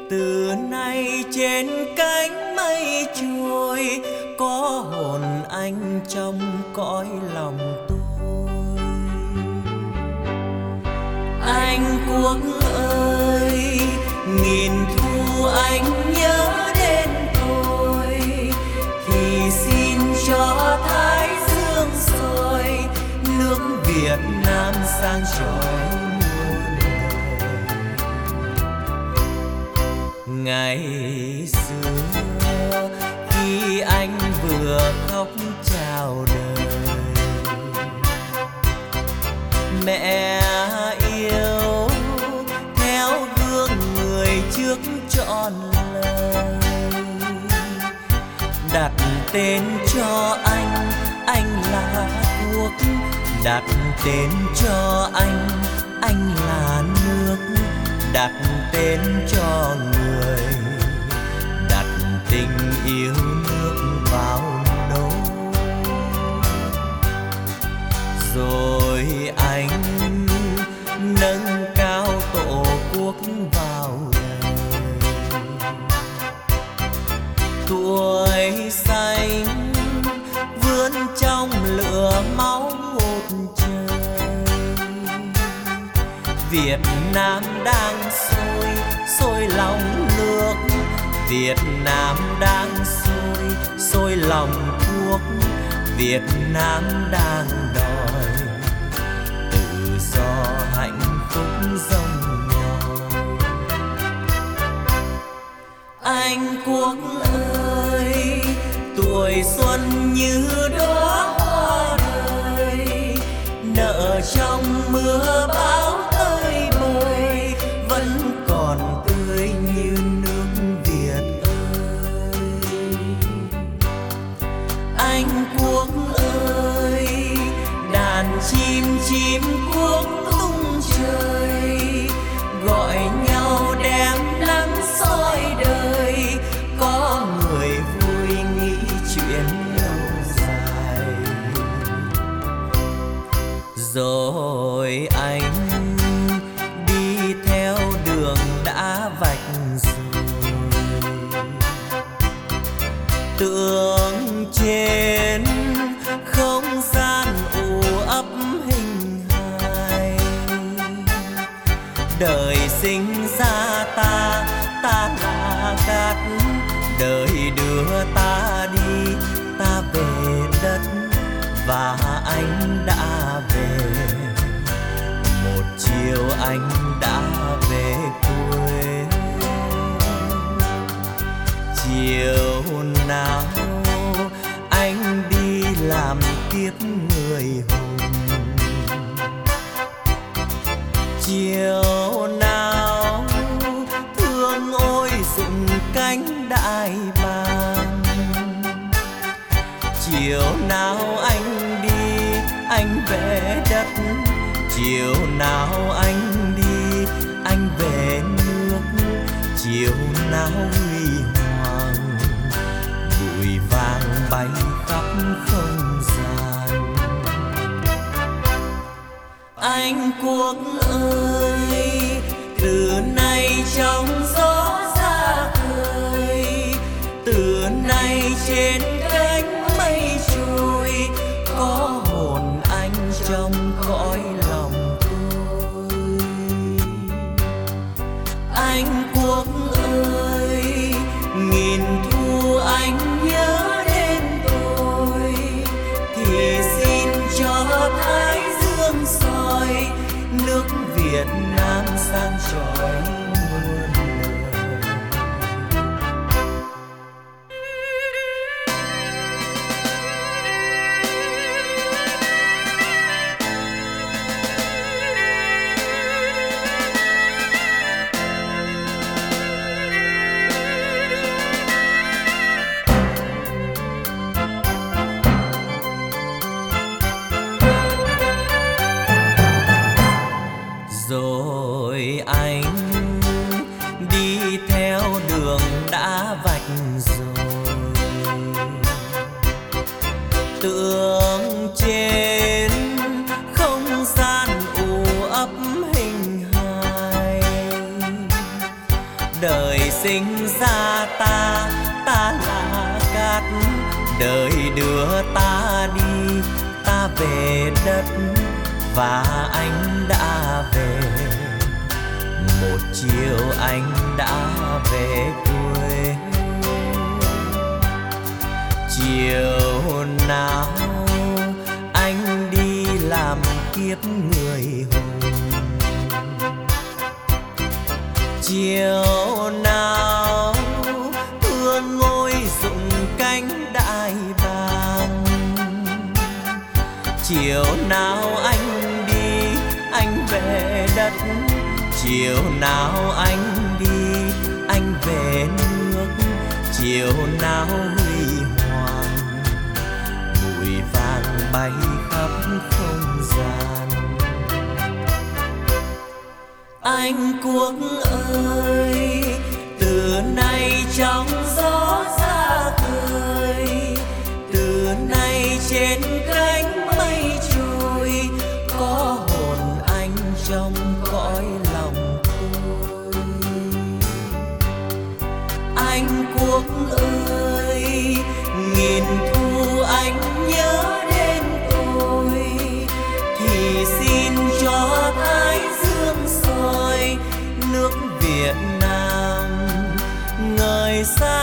Từ nay trên cánh mây trôi, có hồn anh trong cõi lòng tôi. Anh Quốc ơi, nghìn thu anh nhớ đến tôi, thì xin cho thái dương soi nước Việt Nam sang chói muôn đời. Ngày xưa khi anh vừa khóc chào đời, mẹ yêu theo gương người trước trọn lời, đặt tên cho anh là Quốc, đặt tên cho anh là nước, đặt tên cho người, đặt tình yêu nước vào đâu. Rồi anh nâng cao tổ quốc vào đời, tuổi xanh vươn trong lửa máu một trời. Việt Nam đang sôi lòng nước, Việt Nam đang sôi lòng thuốc, Việt Nam đang đòi tự do hạnh phúc dòng nhòi. Anh Quốc ơi, tuổi xuân như đóa hoa đời, nở trong mưa bão tơi bời, vẫn còn tươi như nước Việt ơi. Anh Quốc ơi, đàn chim quốc tung trời, gọi nhau đem nắng soi đời, có người vui nghĩ chuyện lâu dài. Rồi anh đi theo đường đã vạch rồi, tưởng trên không gian u ấp hình hài. Đời sinh ra ta là gạt, đời đưa ta đi, ta về đất và anh đã về. Một chiều anh đã về quê, chiều nào anh đi làm tiếp người hùng, chiều nào thương ôi rụng cánh đại bàng. Chiều nào anh đi anh về đất, chiều nào anh đi anh về nước, chiều nào huy hoàng bụi vàng bay khắp không gian. Anh Quốc ơi, từ nay trong gió ra khơi, từ nay trên cánh mây trôi, có hồn anh trong cõi lòng tôi. Anh Quốc ơi, nghìn thu anh nhớ đến tôi, thì xin cho thái dương soi nước Việt Nam sang chói muôn đời. Rồi anh đi theo đường đã vạch rồi, tưởng trên không gian u ấp hình hài. đời sinh ra ta, ta là cát. Đời đưa ta đi, ta về đất và anh đã về. Một chiều anh đã về quê. Chiều nào anh đi làm kiếp người hùng. Chiều nào ươn ngôi rụng cánh đại bàng. Chiều nào anh đi, anh về đất. Chiều nào anh đi, anh về nước. Chiều nào huy hoàng, bụi vàng bay khắp không gian. Anh Quốc ơi, từ nay trong gió xa khơi, từ nay trên cánh mây trôi, có hồn anh trong cõi lòng tôi. Anh Quốc ơi, nghìn thu anh nhớ đến tôi, thì xin cho thái dương soi nước Việt Nam ngời sáng.